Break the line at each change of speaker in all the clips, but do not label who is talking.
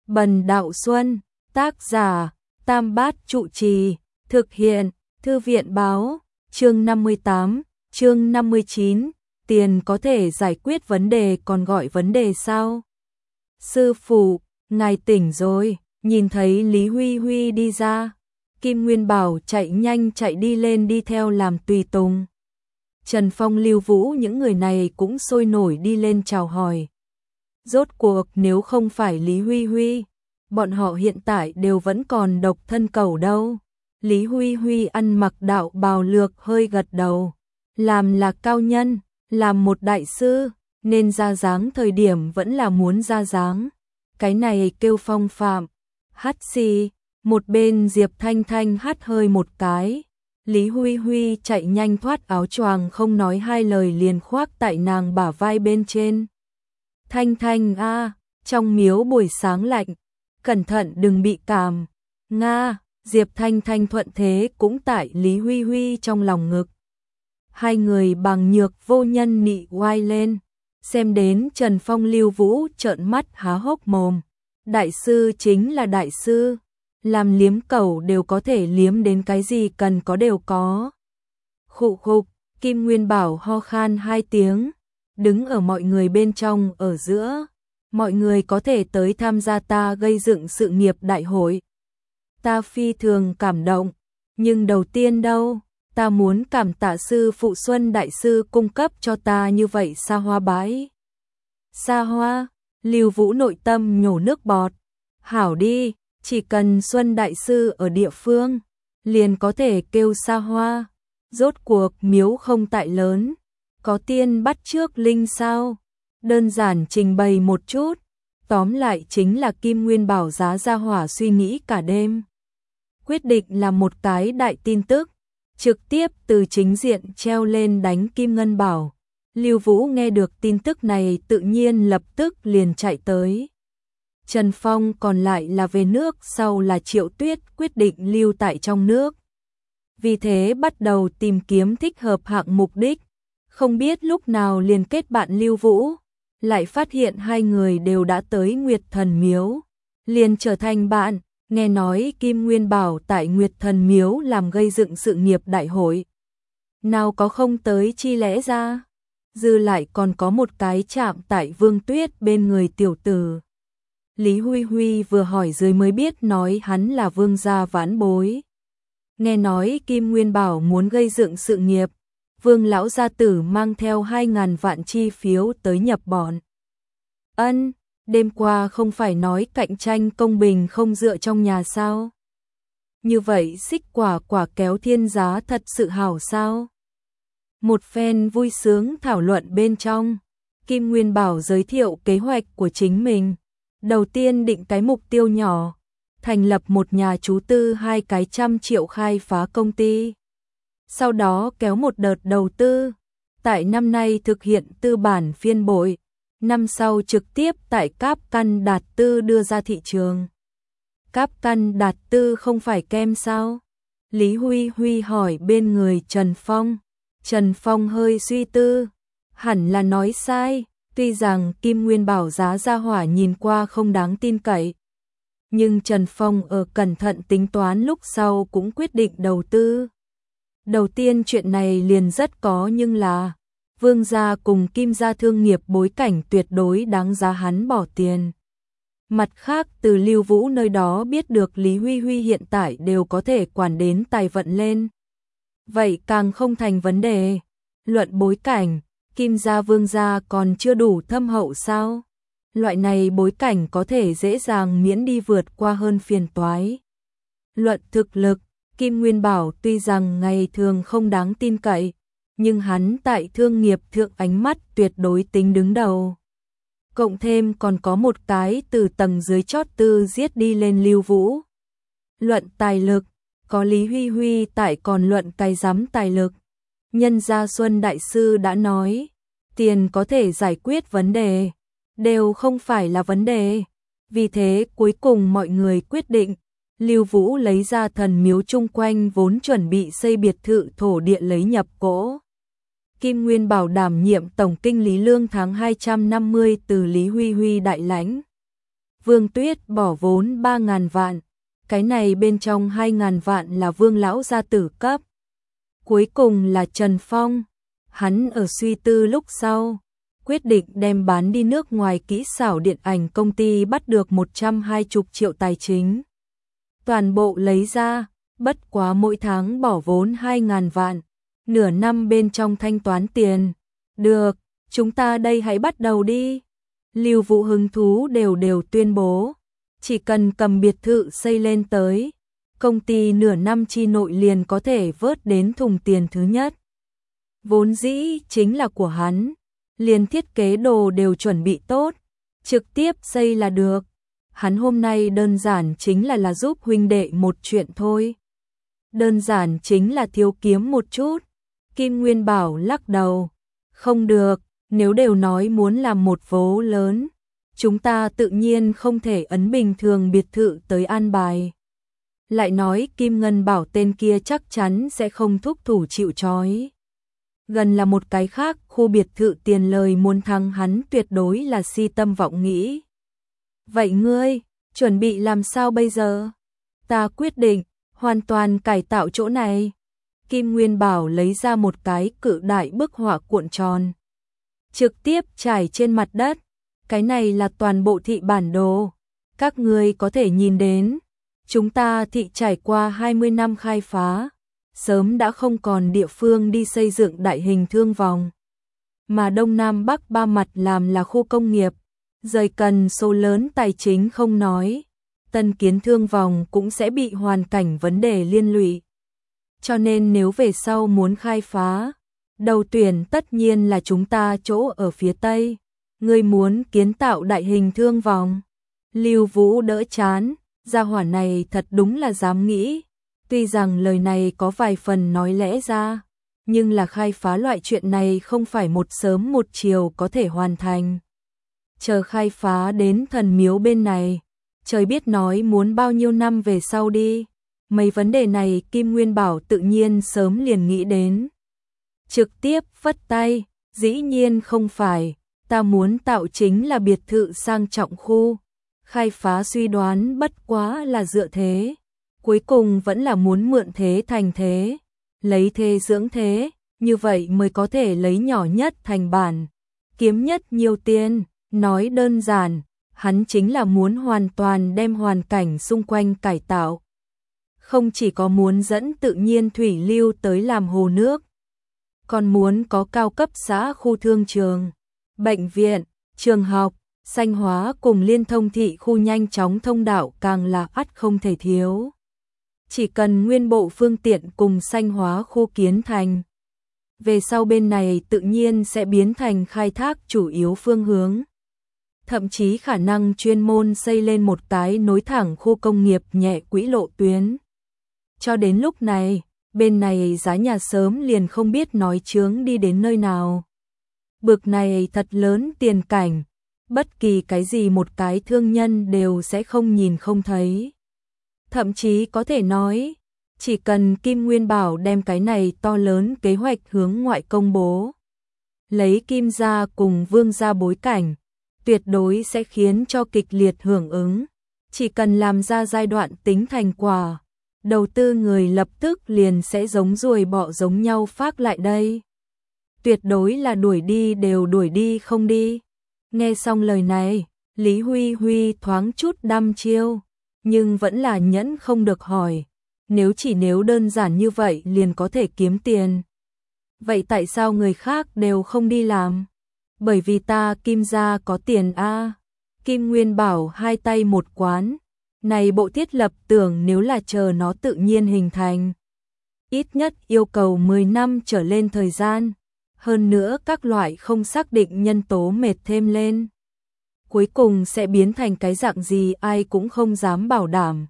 Bần Đạo Xuân, tác giả, Tam Bát Trụ Trì, thực hiện, Thư viện báo, chương 58, chương 59, tiền có thể giải quyết vấn đề còn gọi vấn đề sao? Sư phụ, ngài tỉnh rồi, nhìn thấy Lý Huy Huy đi ra, Kim Nguyên Bảo chạy nhanh chạy đi lên đi theo làm tùy tùng. Trần Phong, Lưu Vũ những người này cũng sôi nổi đi lên chào hỏi. Rốt cuộc nếu không phải Lý Huy Huy, bọn họ hiện tại đều vẫn còn độc thân cẩu đâu. Lý Huy Huy ăn mặc đạo bào lược hơi gật đầu. Làm là cao nhân, làm một đại sư, nên ra dáng thời điểm vẫn là muốn ra dáng. Cái này kêu phong phạm. Hắt xì, một bên Diệp Thanh Thanh hắt hơi một cái. Lý Huy Huy chạy nhanh thoát áo choàng không nói hai lời liền khoác tại nàng bả vai bên trên. Thanh Thanh a, trong miếu buổi sáng lạnh, cẩn thận đừng bị cảm. Nga, Diệp Thanh Thanh thuận thế cũng tại Lý Huy Huy trong lòng ngực. Hai người bằng nhược vô nhân nị oai lên, xem đến Trần Phong, Lưu Vũ trợn mắt há hốc mồm. Đại sư chính là đại sư, làm liếm cẩu đều có thể liếm đến cái gì cần có đều có. Khụ khục, Kim Nguyên Bảo ho khan hai tiếng, đứng ở mọi người bên trong ở giữa. Mọi người có thể tới tham gia ta gây dựng sự nghiệp đại hội. Ta phi thường cảm động, nhưng đầu tiên đâu, ta muốn cảm tạ sư phụ Xuân đại sư cung cấp cho ta như vậy xa hoa bái. Xa hoa, Lưu Vũ nội tâm nhổ nước bọt. Hảo đi, chỉ cần Xuân đại sư ở địa phương, liền có thể kêu xa hoa. Rốt cuộc miếu không tại lớn, có tiên bắt trước linh sao? Đơn giản trình bày một chút, tóm lại chính là Kim Nguyên Bảo giá ra hỏa suy nghĩ cả đêm. Quyết định là một cái đại tin tức, trực tiếp từ chính diện treo lên đánh Kim Ngân Bảo. Lưu Vũ nghe được tin tức này tự nhiên lập tức liền chạy tới. Trần Phong còn lại là về nước, sau là Triệu Tuyết quyết định lưu tại trong nước. Vì thế bắt đầu tìm kiếm thích hợp hạng mục đích, không biết lúc nào liền kết bạn Lưu Vũ, lại phát hiện hai người đều đã tới Nguyệt Thần Miếu, liền trở thành bạn. Nghe nói Kim Nguyên Bảo tại Nguyệt Thần Miếu làm gây dựng sự nghiệp đại hội, nào có không tới chi lẽ ra, dư lại còn có một cái chạm tại Vương Tuyết bên người tiểu tử. Lý Huy Huy vừa hỏi dưới mới biết nói hắn là Vương gia vãn bối. Nghe nói Kim Nguyên Bảo muốn gây dựng sự nghiệp, Vương lão gia tử mang theo 2.000 vạn chi phiếu tới nhập bọn. Ân, đêm qua không phải nói cạnh tranh công bình không dựa trong nhà sao? Như vậy xích quả quả kéo thiên giá thật sự hảo sao? Một phen vui sướng thảo luận bên trong, Kim Nguyên Bảo giới thiệu kế hoạch của chính mình. Đầu tiên định cái mục tiêu nhỏ, thành lập một nhà chú tư 200 triệu khai phá công ty. Sau đó kéo một đợt đầu tư, tại năm nay thực hiện tư bản phiên bội, năm sau trực tiếp tại Cáp Căn Đạt Tư đưa ra thị trường. Cáp Căn Đạt Tư không phải kem sao? Lý Huy Huy hỏi bên người Trần Phong. Trần Phong hơi suy tư, hẳn là nói sai, tuy rằng Kim Nguyên Bảo giá ra hỏa nhìn qua không đáng tin cậy, nhưng Trần Phong ở cẩn thận tính toán lúc sau cũng quyết định đầu tư. Đầu tiên chuyện này liền rất có nhưng là Vương gia cùng Kim gia thương nghiệp bối cảnh tuyệt đối đáng giá hắn bỏ tiền. Mặt khác từ Lưu Vũ nơi đó biết được Lý Huy Huy hiện tại đều có thể quản đến tài vận lên. Vậy càng không thành vấn đề. Luận bối cảnh, Kim gia Vương gia còn chưa đủ thâm hậu sao? Loại này bối cảnh có thể dễ dàng miễn đi vượt qua hơn phiền toái. Luận thực lực, Kim Nguyên Bảo tuy rằng ngày thường không đáng tin cậy, nhưng hắn tại thương nghiệp thượng ánh mắt tuyệt đối tính đứng đầu. Cộng thêm còn có một cái từ tầng dưới chót tư giết đi lên Lưu Vũ. Luận tài lực, có Lý Huy Huy tại còn luận cái giám tài lực. Nhân gia Xuân đại sư đã nói, tiền có thể giải quyết vấn đề, đều không phải là vấn đề. Vì thế cuối cùng mọi người quyết định, Lưu Vũ lấy ra thần miếu chung quanh vốn chuẩn bị xây biệt thự thổ địa lấy nhập cỗ. Kim Nguyên Bảo đảm nhiệm tổng kinh lý lương tháng 250 từ Lý Huy Huy đại lãnh. Vương Tuyết bỏ vốn 3.000 vạn, cái này bên trong 2.000 vạn là Vương lão gia tử cấp. Cuối cùng là Trần Phong, hắn ở suy tư lúc sau, quyết định đem bán đi nước ngoài kỹ xảo điện ảnh công ty bắt được 120 triệu tài chính. Toàn bộ lấy ra, bất quá mỗi tháng bỏ vốn 2.000 vạn, nửa năm bên trong thanh toán tiền. Được, chúng ta đây hãy bắt đầu đi. Lưu Vũ hứng thú đều tuyên bố, chỉ cần cầm biệt thự xây lên tới, công ty nửa năm chi nội liền có thể vớt đến thùng tiền thứ nhất. Vốn dĩ chính là của hắn, liền thiết kế đồ đều chuẩn bị tốt, trực tiếp xây là được. Hắn hôm nay đơn giản chính là giúp huynh đệ một chuyện thôi. Đơn giản chính là thiếu kiếm một chút. Kim Nguyên Bảo lắc đầu, không được, nếu đều nói muốn làm một vố lớn, chúng ta tự nhiên không thể ấn bình thường biệt thự tới an bài. Lại nói Kim Ngân Bảo tên kia chắc chắn sẽ không thúc thủ chịu trói. Gần là một cái khác, khu biệt thự tiền lời muốn thăng hắn tuyệt đối là si tâm vọng nghĩ. Vậy ngươi, chuẩn bị làm sao bây giờ? Ta quyết định, hoàn toàn cải tạo chỗ này. Kim Nguyên Bảo lấy ra một cái cự đại bức họa cuộn tròn, trực tiếp trải trên mặt đất. Cái này là toàn bộ thị bản đồ. Các ngươi có thể nhìn đến, chúng ta thị trải qua 20 năm khai phá, sớm đã không còn địa phương đi xây dựng đại hình thương vòng. Mà Đông Nam Bắc ba mặt làm là khu công nghiệp, rời cần số lớn tài chính không nói, tân kiến thương vòng cũng sẽ bị hoàn cảnh vấn đề liên lụy. Cho nên nếu về sau muốn khai phá, đầu tuyển tất nhiên là chúng ta chỗ ở phía Tây. Ngươi muốn kiến tạo đại hình thương vòng. Lưu Vũ đỡ chán, gia hỏa này thật đúng là dám nghĩ. Tuy rằng lời này có vài phần nói lẽ ra, nhưng là khai phá loại chuyện này không phải một sớm một chiều có thể hoàn thành. Chờ khai phá đến thần miếu bên này, trời biết nói muốn bao nhiêu năm về sau đi. Mấy vấn đề này Kim Nguyên Bảo tự nhiên sớm liền nghĩ đến. Trực tiếp phất tay, dĩ nhiên không phải, ta muốn tạo chính là biệt thự sang trọng khu. Khai phá suy đoán bất quá là dựa thế, cuối cùng vẫn là muốn mượn thế thành thế, lấy thế dưỡng thế, như vậy mới có thể lấy nhỏ nhất thành bản, kiếm nhất nhiều tiền. Nói đơn giản, hắn chính là muốn hoàn toàn đem hoàn cảnh xung quanh cải tạo. Không chỉ có muốn dẫn tự nhiên thủy lưu tới làm hồ nước, còn muốn có cao cấp xã khu thương trường, bệnh viện, trường học, xanh hóa cùng liên thông thị khu nhanh chóng thông đạo càng là ắt không thể thiếu. Chỉ cần nguyên bộ phương tiện cùng xanh hóa khu kiến thành, về sau bên này tự nhiên sẽ biến thành khai thác chủ yếu phương hướng. Thậm chí khả năng chuyên môn xây lên một cái nối thẳng khu công nghiệp nhẹ quỹ lộ tuyến. Cho đến lúc này, bên này giá nhà sớm liền không biết nói chướng đi đến nơi nào. Bực này thật lớn tiền cảnh, bất kỳ cái gì một cái thương nhân đều sẽ không nhìn không thấy. Thậm chí có thể nói, chỉ cần Kim Nguyên Bảo đem cái này to lớn kế hoạch hướng ngoại công bố, lấy Kim gia cùng Vương gia bối cảnh, tuyệt đối sẽ khiến cho kịch liệt hưởng ứng. Chỉ cần làm ra giai đoạn tính thành quả, đầu tư người lập tức liền sẽ giống ruồi bọ giống nhau phác lại đây. Tuyệt đối là đuổi đi đều đuổi đi không đi. Nghe xong lời này, Lý Huy Huy thoáng chút đăm chiêu, nhưng vẫn là nhẫn không được hỏi. Nếu đơn giản như vậy liền có thể kiếm tiền, vậy tại sao người khác đều không đi làm? Bởi vì ta Kim gia có tiền a. Kim Nguyên Bảo hai tay một quán, này bộ thiết lập tưởng nếu là chờ nó tự nhiên hình thành, ít nhất yêu cầu 10 năm trở lên thời gian, hơn nữa các loại không xác định nhân tố mệt thêm lên. Cuối cùng sẽ biến thành cái dạng gì ai cũng không dám bảo đảm.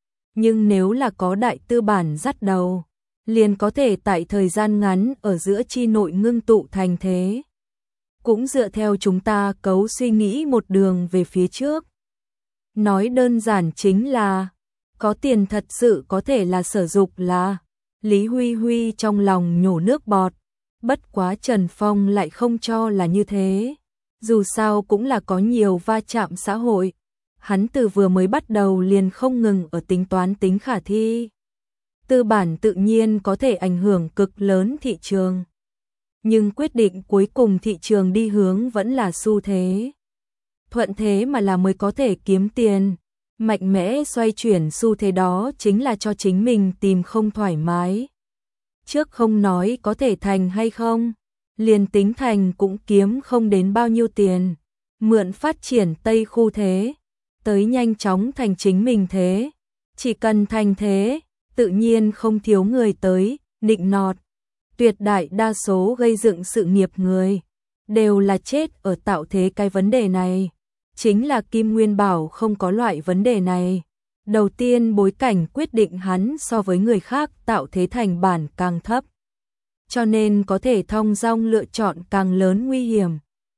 Nhưng nếu là có đại tư bản dắt đầu, liền có thể tại thời gian ngắn ở giữa chi nội ngưng tụ thành thế. Cũng dựa theo chúng ta cấu suy nghĩ một đường về phía trước. Nói đơn giản chính là, có tiền thật sự có thể là sử dụng là. Lý Huy Huy trong lòng nhổ nước bọt, bất quá Trần Phong lại không cho là như thế. Dù sao cũng là có nhiều va chạm xã hội. hắn từ vừa mới bắt đầu liền không ngừng ở tính toán tính khả thi. Tư bản tự nhiên có thể ảnh hưởng cực lớn thị trường. Nhưng quyết định cuối cùng thị trường đi hướng vẫn là xu thế. Thuận thế mà là mới có thể kiếm tiền. Mạnh mẽ xoay chuyển xu thế đó chính là cho chính mình tìm không thoải mái. Trước không nói có thể thành hay không, liền tính thành cũng kiếm không đến bao nhiêu tiền. Mượn phát triển Tây khu thế, tới nhanh chóng thành chính mình thế. Chỉ cần thành thế, tự nhiên không thiếu người tới, nịnh nọt. Tuyệt đại đa số gây dựng sự nghiệp người, đều là chết ở tạo thế cái vấn đề này. Chính là Kim Nguyên Bảo không có loại vấn đề này. Đầu tiên bối cảnh quyết định hắn so với người khác tạo thế thành bản càng thấp. Cho nên có thể thong dong lựa chọn càng lớn nguy hiểm.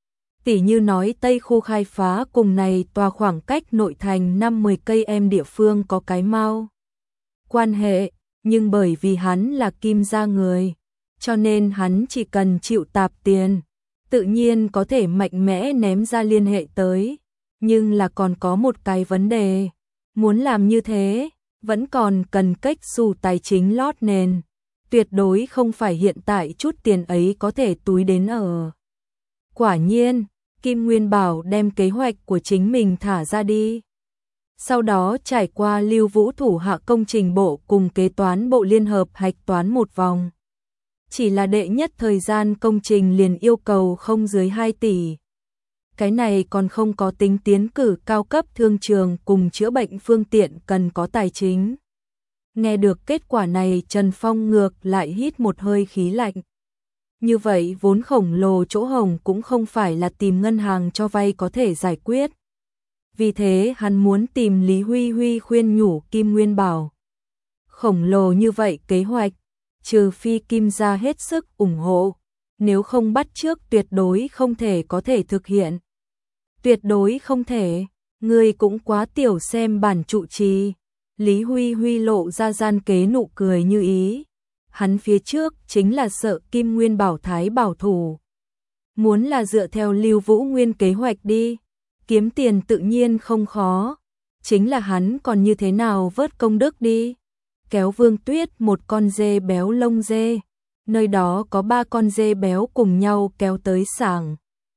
Tỉ như nói Tây khu khai phá cùng này tòa khoảng cách nội thành 5-10 cây em địa phương có cái mau quan hệ, nhưng bởi vì hắn là Kim gia người, cho nên hắn chỉ cần chịu tạp tiền, tự nhiên có thể mạnh mẽ ném ra liên hệ tới. Nhưng là còn có một cái vấn đề, muốn làm như thế, vẫn còn cần cách xù tài chính lót nền. Tuyệt đối không phải hiện tại chút tiền ấy có thể túi đến ở. Quả nhiên, Kim Nguyên Bảo đem kế hoạch của chính mình thả ra đi. Sau đó trải qua Lưu Vũ thủ hạ công trình bộ cùng kế toán bộ liên hợp hạch toán một vòng. Chỉ là đệ nhất thời gian công trình liền yêu cầu không dưới 2 tỷ. Cái này còn không có tính tiến cử cao cấp thương trường cùng chữa bệnh phương tiện cần có tài chính. Nghe được kết quả này Trần Phong ngược lại hít một hơi khí lạnh. Như vậy vốn khổng lồ chỗ hổng cũng không phải là tìm ngân hàng cho vay có thể giải quyết. Vì thế hắn muốn tìm Lý Huy Huy khuyên nhủ Kim Nguyên Bảo. Khổng lồ như vậy kế hoạch, trừ phi Kim gia hết sức ủng hộ, nếu không bắt trước tuyệt đối không thể có thể thực hiện. Tuyệt đối không thể, người cũng quá tiểu xem bản trụ trì. Lý Huy Huy lộ ra gian kế nụ cười như ý. Hắn phía trước chính là sợ Kim Nguyên Bảo thái bảo thủ. Muốn là dựa theo Lưu Vũ Nguyên kế hoạch đi, kiếm tiền tự nhiên không khó. Chính là hắn còn như thế nào vớt công đức đi. Kéo Vương Tuyết một con dê béo lông dê. Nơi đó có 3 con dê béo cùng nhau kéo tới sảng.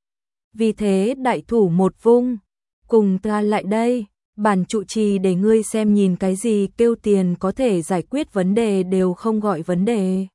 Vì thế đại thủ một vung, cùng ta lại đây, bản trụ trì để ngươi xem nhìn cái gì kêu tiền có thể giải quyết vấn đề đều không gọi vấn đề.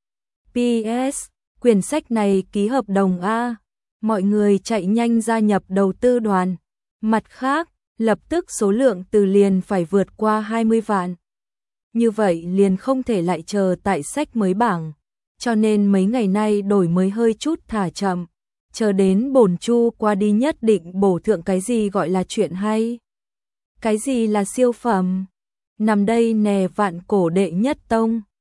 PS, quyển sách này ký hợp đồng A, mọi người chạy nhanh gia nhập đầu tư đoàn. Mặt khác, lập tức số lượng từ liền phải vượt qua 20 vạn. Như vậy liền không thể lại chờ tại sách mới bảng, cho nên mấy ngày nay đổi mới hơi chút thả chậm. Chờ đến bổn chu qua đi nhất định bổ thượng cái gì gọi là chuyện hay. Cái gì là siêu phẩm? Nằm đây nè vạn cổ đệ nhất tông.